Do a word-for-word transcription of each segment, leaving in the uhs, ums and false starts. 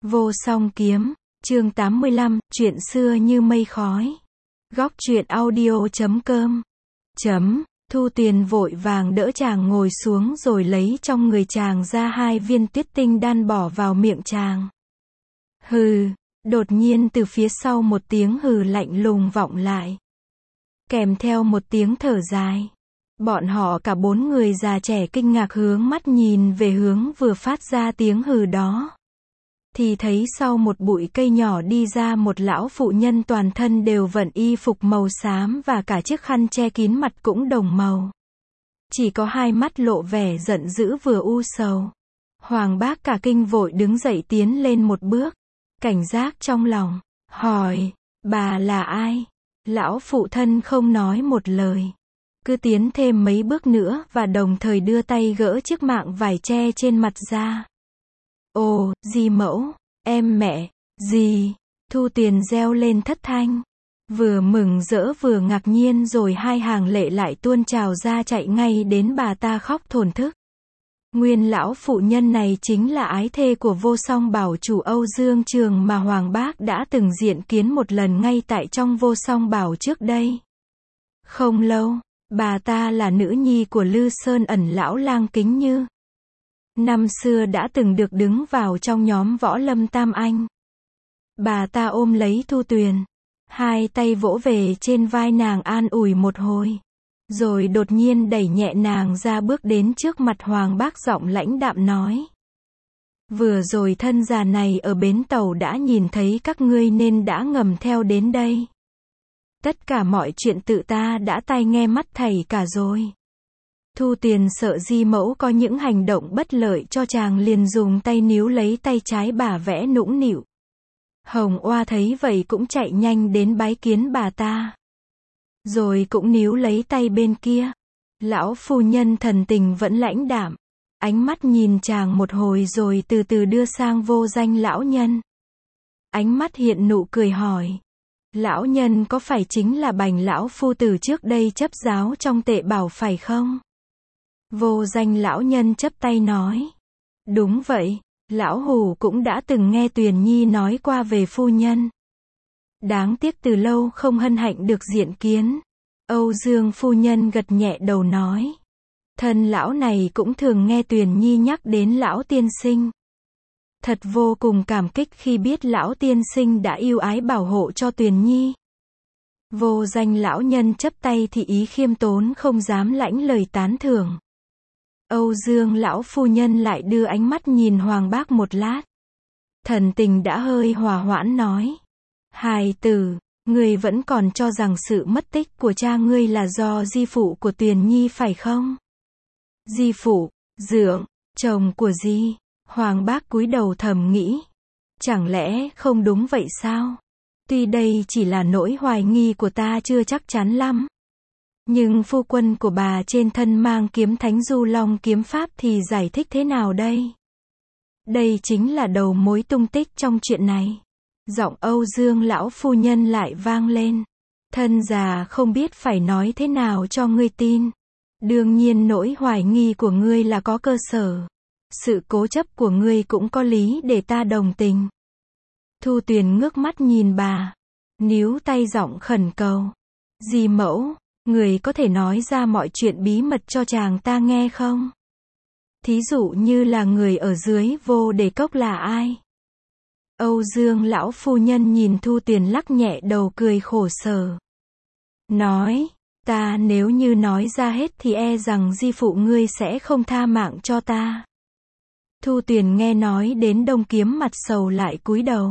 Vô song kiếm, chương tám mươi lăm, chuyện xưa như mây khói. Góc truyện audio chấm com. Chấm, Thu Tuyền vội vàng đỡ chàng ngồi xuống rồi lấy trong người chàng ra hai viên tuyết tinh đan bỏ vào miệng chàng. Hừ, đột nhiên từ phía sau một tiếng hừ lạnh lùng vọng lại. Kèm theo một tiếng thở dài. Bọn họ cả bốn người già trẻ kinh ngạc hướng mắt nhìn về hướng vừa phát ra tiếng hừ đó. Thì thấy sau một bụi cây nhỏ đi ra một lão phụ nhân toàn thân đều vận y phục màu xám và cả chiếc khăn che kín mặt cũng đồng màu. Chỉ có hai mắt lộ vẻ giận dữ vừa u sầu. Hoàng Bác cả kinh vội đứng dậy tiến lên một bước. Cảnh giác trong lòng, hỏi, bà là ai? Lão phụ thân không nói một lời. Cứ tiến thêm mấy bước nữa và đồng thời đưa tay gỡ chiếc mạng vải che trên mặt ra. Ồ, dì mẫu, em mẹ, dì, Thu Tuyền reo lên thất thanh. Vừa mừng rỡ vừa ngạc nhiên rồi hai hàng lệ lại tuôn trào ra chạy ngay đến bà ta khóc thổn thức. Nguyên lão phụ nhân này chính là ái thê của vô song bảo chủ Âu Dương Trường mà Hoàng Bác đã từng diện kiến một lần ngay tại trong vô song bảo trước đây. Không lâu, bà ta là nữ nhi của Lư Sơn ẩn lão lang Kính Như. Năm xưa đã từng được đứng vào trong nhóm võ lâm tam anh. Bà ta ôm lấy Thu Tuyền, hai tay vỗ về trên vai nàng an ủi một hồi. Rồi đột nhiên đẩy nhẹ nàng ra bước đến trước mặt Hoàng Bác giọng lãnh đạm nói. Vừa rồi thân già này ở bến tàu đã nhìn thấy các ngươi nên đã ngầm theo đến đây. Tất cả mọi chuyện tự ta đã tai nghe mắt thầy cả rồi. Thu Tuyền sợ di mẫu có những hành động bất lợi cho chàng liền dùng tay níu lấy tay trái bà vẽ nũng nịu. Hồng Oa thấy vậy cũng chạy nhanh đến bái kiến bà ta. Rồi cũng níu lấy tay bên kia. Lão phu nhân thần tình vẫn lãnh đạm. Ánh mắt nhìn chàng một hồi rồi từ từ đưa sang vô danh lão nhân. Ánh mắt hiện nụ cười hỏi. Lão nhân có phải chính là Bành lão phu tử trước đây chấp giáo trong Tệ Bảo phải không? Vô danh lão nhân chắp tay nói. Đúng vậy, lão hủ cũng đã từng nghe Tuyền Nhi nói qua về phu nhân. Đáng tiếc từ lâu không hân hạnh được diện kiến. Âu Dương phu nhân gật nhẹ đầu nói. Thân lão này cũng thường nghe Tuyền Nhi nhắc đến lão tiên sinh. Thật vô cùng cảm kích khi biết lão tiên sinh đã yêu ái bảo hộ cho Tuyền Nhi. Vô danh lão nhân chắp tay thì ý khiêm tốn không dám lãnh lời tán thưởng. Âu Dương lão phu nhân lại đưa ánh mắt nhìn Hoàng Bác một lát. Thần tình đã hơi hòa hoãn nói. Hài tử, ngươi vẫn còn cho rằng sự mất tích của cha ngươi là do di phụ của Tuyền Nhi phải không? Di phụ, dượng, chồng của di. Hoàng Bác cúi đầu thầm nghĩ. Chẳng lẽ không đúng vậy sao? Tuy đây chỉ là nỗi hoài nghi của ta chưa chắc chắn lắm. Nhưng phu quân của bà trên thân mang kiếm Thánh Du Long kiếm pháp thì giải thích thế nào đây? Đây chính là đầu mối tung tích trong chuyện này. Giọng Âu Dương lão phu nhân lại vang lên. Thân già không biết phải nói thế nào cho ngươi tin. Đương nhiên nỗi hoài nghi của ngươi là có cơ sở. Sự cố chấp của ngươi cũng có lý để ta đồng tình. Thu Tuyền ngước mắt nhìn bà. Níu tay giọng khẩn cầu. Dì mẫu, người có thể nói ra mọi chuyện bí mật cho chàng ta nghe không? Thí dụ như là người ở dưới vô đề cốc là ai? Âu Dương lão phu nhân nhìn Thu Tuyền lắc nhẹ đầu cười khổ sở. Nói, ta nếu như nói ra hết thì e rằng di phụ ngươi sẽ không tha mạng cho ta. Thu Tuyền nghe nói đến Đông Kiếm mặt sầu lại cúi đầu.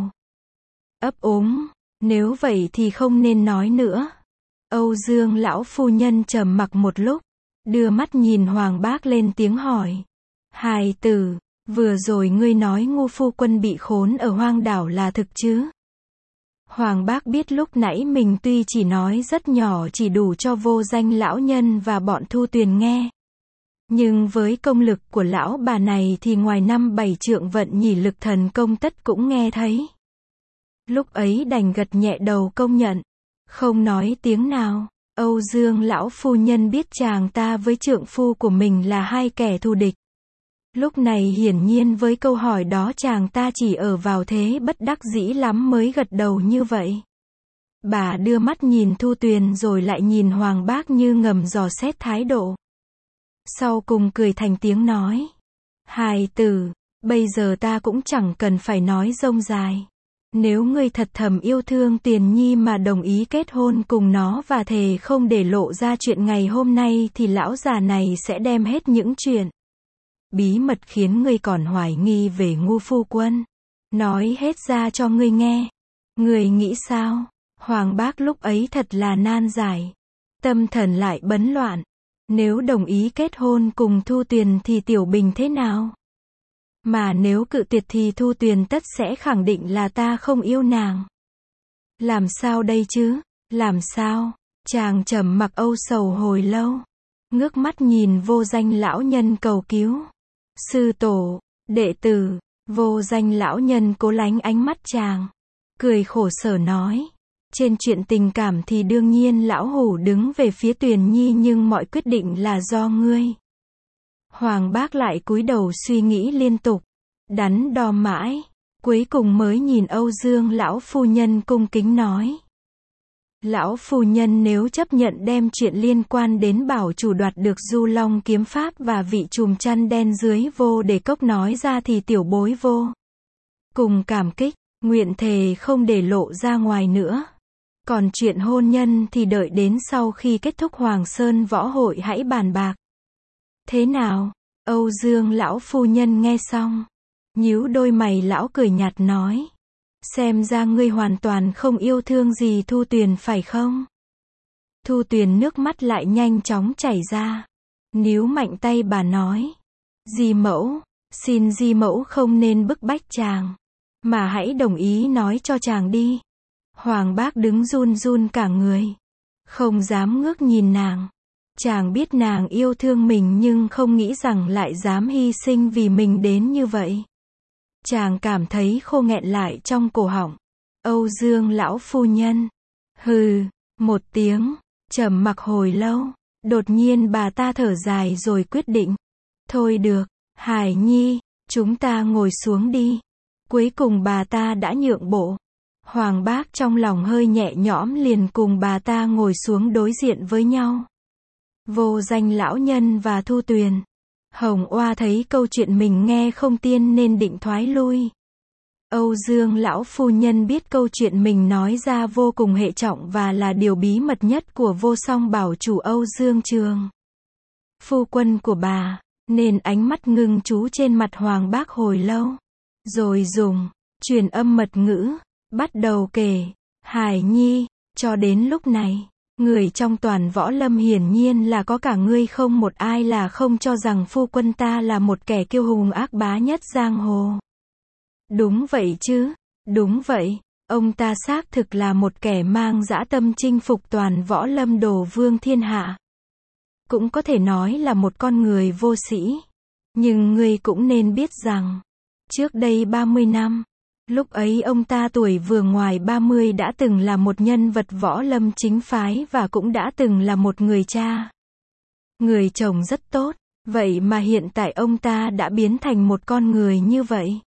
Ấp úng, nếu vậy thì không nên nói nữa. Âu Dương lão phu nhân trầm mặc một lúc, đưa mắt nhìn Hoàng Bác lên tiếng hỏi. Hài tử, vừa rồi ngươi nói Ngô phu quân bị khốn ở hoang đảo là thực chứ? Hoàng Bác biết lúc nãy mình tuy chỉ nói rất nhỏ chỉ đủ cho vô danh lão nhân và bọn Thu Tuyền nghe. Nhưng với công lực của lão bà này thì ngoài năm bảy trượng vận nhỉ lực thần công tất cũng nghe thấy. Lúc ấy đành gật nhẹ đầu công nhận. Không nói tiếng nào. Âu Dương lão phu nhân biết chàng ta với trượng phu của mình là hai kẻ thù địch. Lúc này hiển nhiên với câu hỏi đó chàng ta chỉ ở vào thế bất đắc dĩ lắm mới gật đầu như vậy. Bà đưa mắt nhìn Thu Tuyền rồi lại nhìn Hoàng Bác như ngầm dò xét thái độ. Sau cùng cười thành tiếng nói. Hài tử, bây giờ ta cũng chẳng cần phải nói rông dài. Nếu ngươi thật thầm yêu thương Tuyền Nhi mà đồng ý kết hôn cùng nó và thề không để lộ ra chuyện ngày hôm nay thì lão già này sẽ đem hết những chuyện bí mật khiến ngươi còn hoài nghi về Ngu phu quân. Nói hết ra cho ngươi nghe. Ngươi nghĩ sao? Hoàng Bác lúc ấy thật là nan giải. Tâm thần lại bấn loạn. Nếu đồng ý kết hôn cùng Thu Tuyền thì Tiểu Bình thế nào? Mà nếu cự tuyệt thì Thu Tuyền tất sẽ khẳng định là ta không yêu nàng. Làm sao đây chứ? Làm sao? Chàng trầm mặc âu sầu hồi lâu. Ngước mắt nhìn vô danh lão nhân cầu cứu. Sư tổ, đệ tử, vô danh lão nhân cố lánh ánh mắt chàng. Cười khổ sở nói. Trên chuyện tình cảm thì đương nhiên lão hủ đứng về phía Tuyền Nhi nhưng mọi quyết định là do ngươi. Hoàng Bác lại cúi đầu suy nghĩ liên tục. Đắn đo mãi. Cuối cùng mới nhìn Âu Dương lão phu nhân cung kính nói. Lão phu nhân nếu chấp nhận đem chuyện liên quan đến bảo chủ đoạt được Du Long kiếm pháp và vị trùm chăn đen dưới vô để cốc nói ra thì tiểu bối vô cùng cảm kích, nguyện thề không để lộ ra ngoài nữa. Còn chuyện hôn nhân thì đợi đến sau khi kết thúc Hoàng Sơn võ hội hãy bàn bạc. Thế nào? Âu Dương lão phu nhân nghe xong, nhíu đôi mày lão cười nhạt nói. Xem ra ngươi hoàn toàn không yêu thương gì Thu Tuyền phải không? Thu Tuyền nước mắt lại nhanh chóng chảy ra. Níu mạnh tay bà nói. Di mẫu, xin di mẫu không nên bức bách chàng. Mà hãy đồng ý nói cho chàng đi. Hoàng Bác đứng run run cả người. Không dám ngước nhìn nàng. Chàng biết nàng yêu thương mình nhưng không nghĩ rằng lại dám hy sinh vì mình đến như vậy. Chàng cảm thấy khô nghẹn lại trong cổ họng. Âu Dương lão phu nhân. Hừ, một tiếng, trầm mặc hồi lâu. Đột nhiên bà ta thở dài rồi quyết định. Thôi được, Hải Nhi, chúng ta ngồi xuống đi. Cuối cùng bà ta đã nhượng bộ. Hoàng Bác trong lòng hơi nhẹ nhõm liền cùng bà ta ngồi xuống đối diện với nhau. Vô danh lão nhân và Thu Tuyền. Hồng Oa thấy câu chuyện mình nghe không tiên nên định thoái lui. Âu Dương lão phu nhân biết câu chuyện mình nói ra vô cùng hệ trọng và là điều bí mật nhất của vô song bảo chủ Âu Dương Trường. Phu quân của bà, nên ánh mắt ngưng chú trên mặt Hoàng Bác hồi lâu. Rồi dùng, truyền âm mật ngữ, bắt đầu kể. Hải Nhi, cho đến lúc này. Người trong toàn võ lâm hiển nhiên là có cả ngươi không một ai là không cho rằng phu quân ta là một kẻ kiêu hùng ác bá nhất giang hồ. Đúng vậy chứ, đúng vậy, ông ta xác thực là một kẻ mang dã tâm chinh phục toàn võ lâm đồ vương thiên hạ. Cũng có thể nói là một con người vô sĩ. Nhưng ngươi cũng nên biết rằng, trước đây ba mươi năm, lúc ấy ông ta tuổi vừa ngoài ba mươi đã từng là một nhân vật võ lâm chính phái và cũng đã từng là một người cha. Người chồng rất tốt, vậy mà hiện tại ông ta đã biến thành một con người như vậy.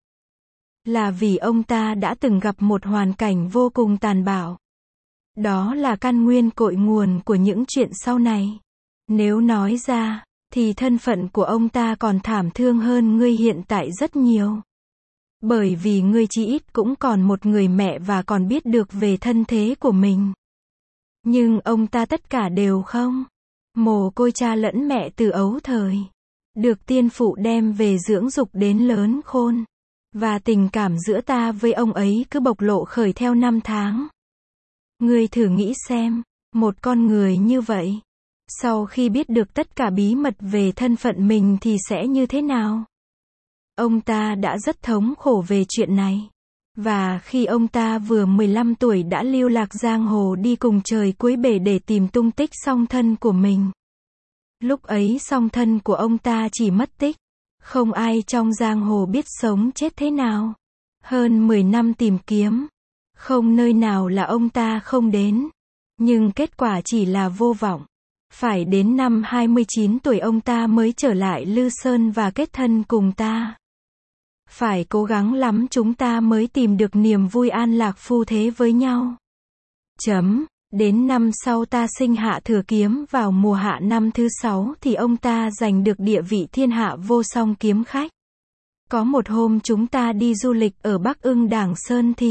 Là vì ông ta đã từng gặp một hoàn cảnh vô cùng tàn bạo. Đó là căn nguyên cội nguồn của những chuyện sau này. Nếu nói ra, thì thân phận của ông ta còn thảm thương hơn ngươi hiện tại rất nhiều. Bởi vì ngươi chí ít cũng còn một người mẹ và còn biết được về thân thế của mình. Nhưng ông ta tất cả đều không. Mồ côi cha lẫn mẹ từ ấu thời. Được tiên phụ đem về dưỡng dục đến lớn khôn. Và tình cảm giữa ta với ông ấy cứ bộc lộ khởi theo năm tháng. Ngươi thử nghĩ xem, một con người như vậy, sau khi biết được tất cả bí mật về thân phận mình thì sẽ như thế nào? Ông ta đã rất thống khổ về chuyện này. Và khi ông ta vừa mười lăm tuổi đã lưu lạc giang hồ đi cùng trời cuối bể để tìm tung tích song thân của mình. Lúc ấy song thân của ông ta chỉ mất tích. Không ai trong giang hồ biết sống chết thế nào. Hơn mười năm tìm kiếm. Không nơi nào là ông ta không đến. Nhưng kết quả chỉ là vô vọng. Phải đến năm hai mươi chín tuổi ông ta mới trở lại Lư Sơn và kết thân cùng ta. Phải cố gắng lắm chúng ta mới tìm được niềm vui an lạc phu thế với nhau. Chấm. Đến năm sau ta sinh Hạ Thừa Kiếm vào mùa hạ năm thứ sáu thì ông ta giành được địa vị thiên hạ vô song kiếm khách. Có một hôm chúng ta đi du lịch ở Bắc Ưng Đảng Sơn thì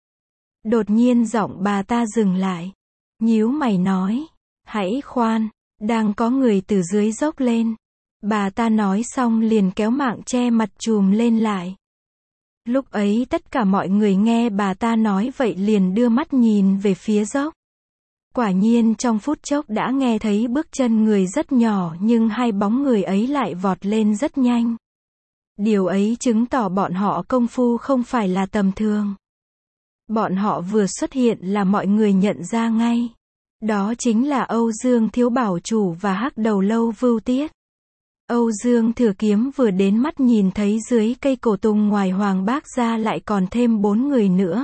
đột nhiên giọng bà ta dừng lại. Nhíu mày nói, hãy khoan, đang có người từ dưới dốc lên. Bà ta nói xong liền kéo mạng che mặt trùm lên lại. Lúc ấy tất cả mọi người nghe bà ta nói vậy liền đưa mắt nhìn về phía dốc. Quả nhiên trong phút chốc đã nghe thấy bước chân người rất nhỏ nhưng hai bóng người ấy lại vọt lên rất nhanh. Điều ấy chứng tỏ bọn họ công phu không phải là tầm thường. Bọn họ vừa xuất hiện là mọi người nhận ra ngay. Đó chính là Âu Dương Thiếu Bảo Chủ và Hắc Đầu Lâu Vưu Tiết. Âu Dương Thừa Kiếm vừa đến mắt nhìn thấy dưới cây cổ tùng ngoài Hoàng Bác ra lại còn thêm bốn người nữa.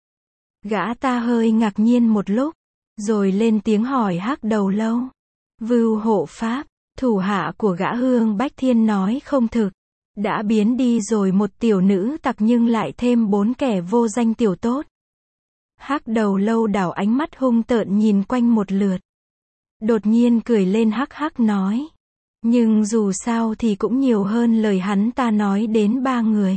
Gã ta hơi ngạc nhiên một lúc, rồi lên tiếng hỏi Hắc Đầu Lâu. Vưu hộ pháp, thủ hạ của gã Hương Bách Thiên nói không thực. Đã biến đi rồi một tiểu nữ tặc nhưng lại thêm bốn kẻ vô danh tiểu tốt. Hắc Đầu Lâu đảo ánh mắt hung tợn nhìn quanh một lượt. Đột nhiên cười lên hắc hắc nói. Nhưng dù sao thì cũng nhiều hơn lời hắn ta nói đến ba người.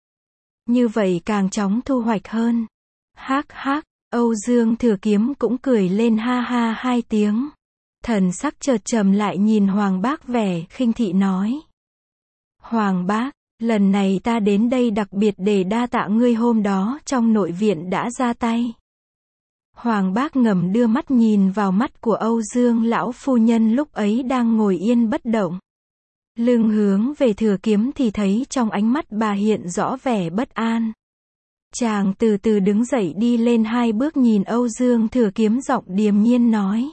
Như vậy càng chóng thu hoạch hơn. Hắc hắc, Âu Dương Thừa Kiếm cũng cười lên ha ha hai tiếng. Thần sắc chợt trầm lại nhìn Hoàng Bác vẻ khinh thị nói. Hoàng Bác, lần này ta đến đây đặc biệt để đa tạ ngươi hôm đó trong nội viện đã ra tay. Hoàng Bác ngầm đưa mắt nhìn vào mắt của Âu Dương lão phu nhân lúc ấy đang ngồi yên bất động. Lưng hướng về Thừa Kiếm thì thấy trong ánh mắt bà hiện rõ vẻ bất an. Chàng từ từ đứng dậy đi lên hai bước nhìn Âu Dương Thừa Kiếm giọng điềm nhiên nói.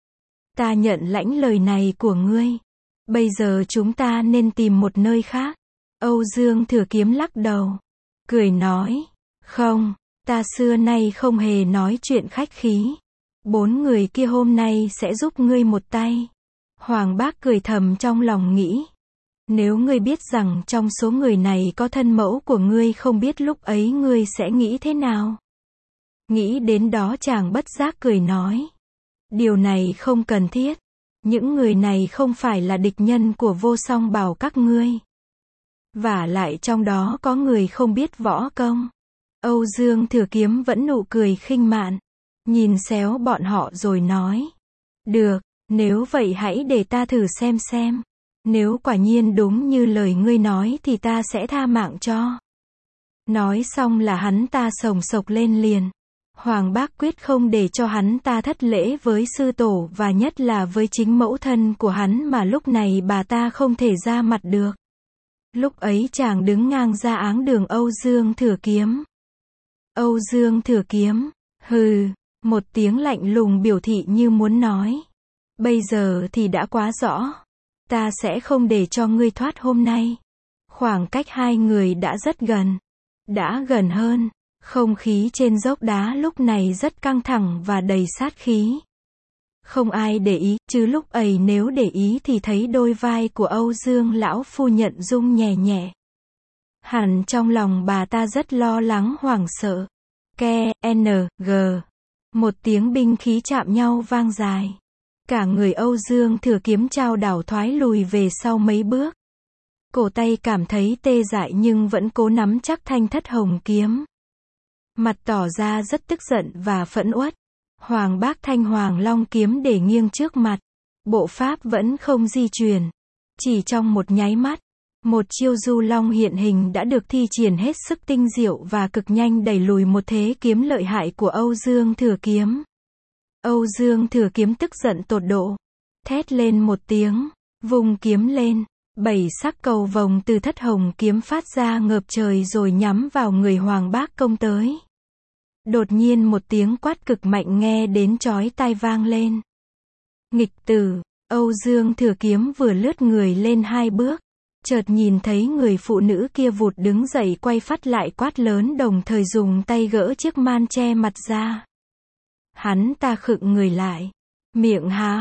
Ta nhận lãnh lời này của ngươi. Bây giờ chúng ta nên tìm một nơi khác. Âu Dương Thừa Kiếm lắc đầu. Cười nói. Không, ta xưa nay không hề nói chuyện khách khí. Bốn người kia hôm nay sẽ giúp ngươi một tay. Hoàng Bác cười thầm trong lòng nghĩ. Nếu ngươi biết rằng trong số người này có thân mẫu của ngươi không biết lúc ấy ngươi sẽ nghĩ thế nào. Nghĩ đến đó chàng bất giác cười nói. Điều này không cần thiết. Những người này không phải là địch nhân của Vô Song Bảo các ngươi. Vả lại trong đó có người không biết võ công. Âu Dương Thừa Kiếm vẫn nụ cười khinh mạn. Nhìn xéo bọn họ rồi nói. Được, nếu vậy hãy để ta thử xem xem. Nếu quả nhiên đúng như lời ngươi nói thì ta sẽ tha mạng cho. Nói xong là hắn ta sồng sộc lên liền. Hoàng Bác quyết không để cho hắn ta thất lễ với sư tổ và nhất là với chính mẫu thân của hắn mà lúc này bà ta không thể ra mặt được. Lúc ấy chàng đứng ngang ra áng đường Âu Dương Thừa Kiếm. Âu Dương Thừa Kiếm, hừ, một tiếng lạnh lùng biểu thị như muốn nói. Bây giờ thì đã quá rõ. Ta sẽ không để cho ngươi thoát hôm nay. Khoảng cách hai người đã rất gần. Đã gần hơn. Không khí trên dốc đá lúc này rất căng thẳng và đầy sát khí. Không ai để ý, chứ lúc ấy nếu để ý thì thấy đôi vai của Âu Dương lão phu nhận rung nhẹ nhẹ. Hẳn trong lòng bà ta rất lo lắng hoảng sợ. Ke, N, G. Một tiếng binh khí chạm nhau vang dài. Cả người Âu Dương Thừa Kiếm chao đảo thoái lùi về sau mấy bước. Cổ tay cảm thấy tê dại nhưng vẫn cố nắm chắc thanh thất hồng kiếm. Mặt tỏ ra rất tức giận và phẫn uất. Hoàng Bác thanh hoàng long kiếm để nghiêng trước mặt. Bộ pháp vẫn không di chuyển. Chỉ trong một nháy mắt, một chiêu du long hiện hình đã được thi triển hết sức tinh diệu và cực nhanh đẩy lùi một thế kiếm lợi hại của Âu Dương Thừa Kiếm. Âu Dương Thừa Kiếm tức giận tột độ. Thét lên một tiếng, vùng kiếm lên. Bảy sắc cầu vồng từ thất hồng kiếm phát ra ngợp trời rồi nhắm vào người Hoàng Bác công tới. Đột nhiên một tiếng quát cực mạnh nghe đến chói tai vang lên. Nghịch tử, Âu Dương Thừa Kiếm vừa lướt người lên hai bước. Chợt nhìn thấy người phụ nữ kia vụt đứng dậy quay phát lại quát lớn đồng thời dùng tay gỡ chiếc man che mặt ra. Hắn ta khựng người lại. Miệng há hốc,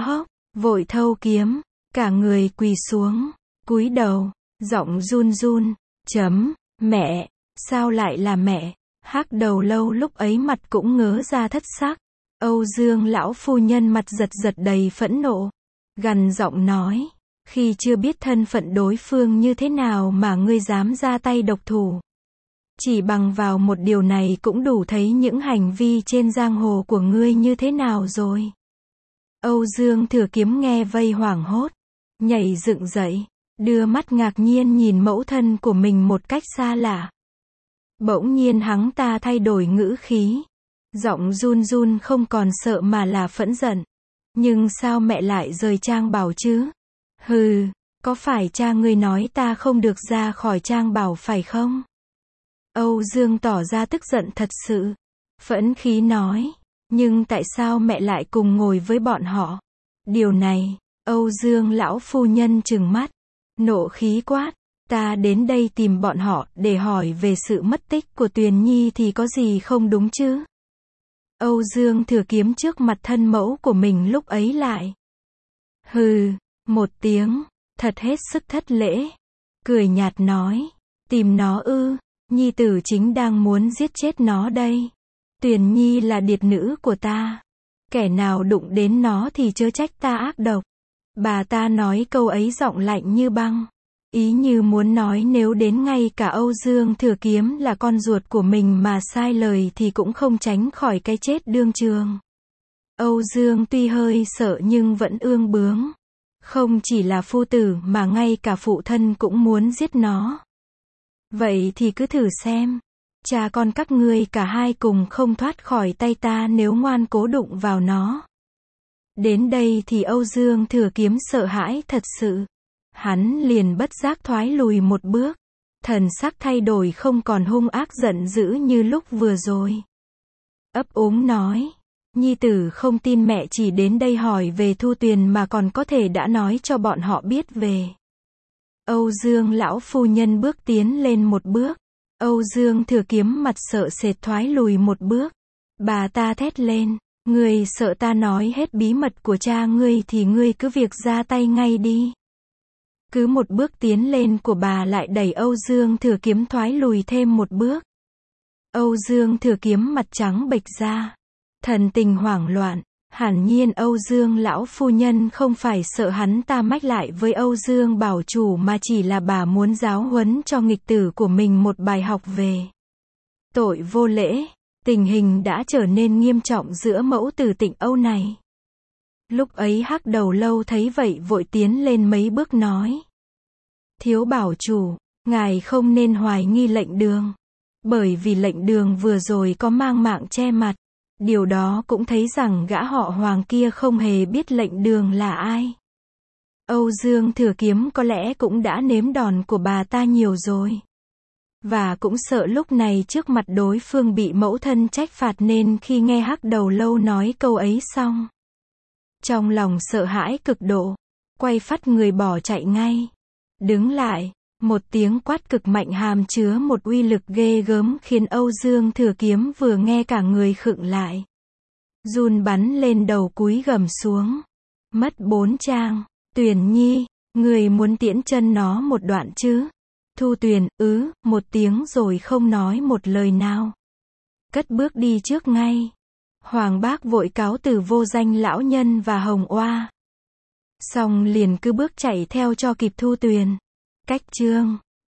vội thâu kiếm, cả người quỳ xuống, cúi đầu, giọng run run, chấm, mẹ, sao lại là mẹ? Hắc Đầu Lâu lúc ấy mặt cũng ngớ ra thất sắc. Âu Dương lão phu nhân mặt giật giật đầy phẫn nộ, gằn giọng nói, khi chưa biết thân phận đối phương như thế nào mà ngươi dám ra tay độc thủ. Chỉ bằng vào một điều này cũng đủ thấy những hành vi trên giang hồ của ngươi như thế nào rồi. Âu Dương Thừa Kiếm nghe vây hoảng hốt, nhảy dựng dậy, đưa mắt ngạc nhiên nhìn mẫu thân của mình một cách xa lạ. Bỗng nhiên hắn ta thay đổi ngữ khí, giọng run run không còn sợ mà là phẫn giận. Nhưng sao mẹ lại rời Trang Bảo chứ? Hừ, có phải cha ngươi nói ta không được ra khỏi Trang Bảo phải không? Âu Dương tỏ ra tức giận thật sự, phẫn khí nói, nhưng tại sao mẹ lại cùng ngồi với bọn họ? Điều này, Âu Dương lão phu nhân trừng mắt, nộ khí quát, ta đến đây tìm bọn họ để hỏi về sự mất tích của Tuyền Nhi thì có gì không đúng chứ? Âu Dương Thừa Kiếm trước mặt thân mẫu của mình lúc ấy lại. Hừ, một tiếng, thật hết sức thất lễ. Cười nhạt nói, tìm nó ư, Nhi tử chính đang muốn giết chết nó đây. Tuyền Nhi là điệt nữ của ta. Kẻ nào đụng đến nó thì chớ trách ta ác độc. Bà ta nói câu ấy giọng lạnh như băng. Ý như muốn nói nếu đến ngay cả Âu Dương Thừa Kiếm là con ruột của mình mà sai lời thì cũng không tránh khỏi cái chết đương trường. Âu Dương tuy hơi sợ nhưng vẫn ương bướng. Không chỉ là phu tử mà ngay cả phụ thân cũng muốn giết nó. Vậy thì cứ thử xem. Cha con các ngươi cả hai cùng không thoát khỏi tay ta nếu ngoan cố đụng vào nó. Đến đây thì Âu Dương Thừa Kiếm sợ hãi thật sự. Hắn liền bất giác thoái lùi một bước. Thần sắc thay đổi không còn hung ác giận dữ như lúc vừa rồi. Ấp úng nói. Nhi tử không tin mẹ chỉ đến đây hỏi về Thu Tuyền mà còn có thể đã nói cho bọn họ biết về. Âu Dương lão phu nhân bước tiến lên một bước. Âu Dương Thừa Kiếm mặt sợ sệt thoái lùi một bước. Bà ta thét lên. Ngươi sợ ta nói hết bí mật của cha ngươi thì ngươi cứ việc ra tay ngay đi. Cứ một bước tiến lên của bà lại đẩy Âu Dương Thừa Kiếm thoái lùi thêm một bước. Âu Dương Thừa Kiếm mặt trắng bệch ra. Thần tình hoảng loạn. Hẳn nhiên Âu Dương lão phu nhân không phải sợ hắn ta mách lại với Âu Dương bảo chủ mà chỉ là bà muốn giáo huấn cho nghịch tử của mình một bài học về tội vô lễ. Tình hình đã trở nên nghiêm trọng giữa mẫu tử Tịnh Âu này. Lúc ấy Hắc Đầu Lâu thấy vậy vội tiến lên mấy bước nói. Thiếu bảo chủ, ngài không nên hoài nghi lệnh đường. Bởi vì lệnh đường vừa rồi có mang mạng che mặt. Điều đó cũng thấy rằng gã họ Hoàng kia không hề biết lệnh đường là ai. Âu Dương Thừa Kiếm có lẽ cũng đã nếm đòn của bà ta nhiều rồi. Và cũng sợ lúc này trước mặt đối phương bị mẫu thân trách phạt nên khi nghe Hắc Đầu Lâu nói câu ấy xong. Trong lòng sợ hãi cực độ, quay phắt người bỏ chạy ngay. Đứng lại, một tiếng quát cực mạnh hàm chứa một uy lực ghê gớm khiến Âu Dương Thừa Kiếm vừa nghe cả người khựng lại. Run bắn lên đầu cúi gầm xuống. Mất bốn trang, Tuyền Nhi, người muốn tiễn chân nó một đoạn chứ? Thu Tuyền, ứ, một tiếng rồi không nói một lời nào. Cất bước đi trước ngay. Hoàng Bác vội cáo từ Vô Danh lão nhân và Hồng Oa. Xong liền cứ bước chạy theo cho kịp Thu Tuyền. Cách chương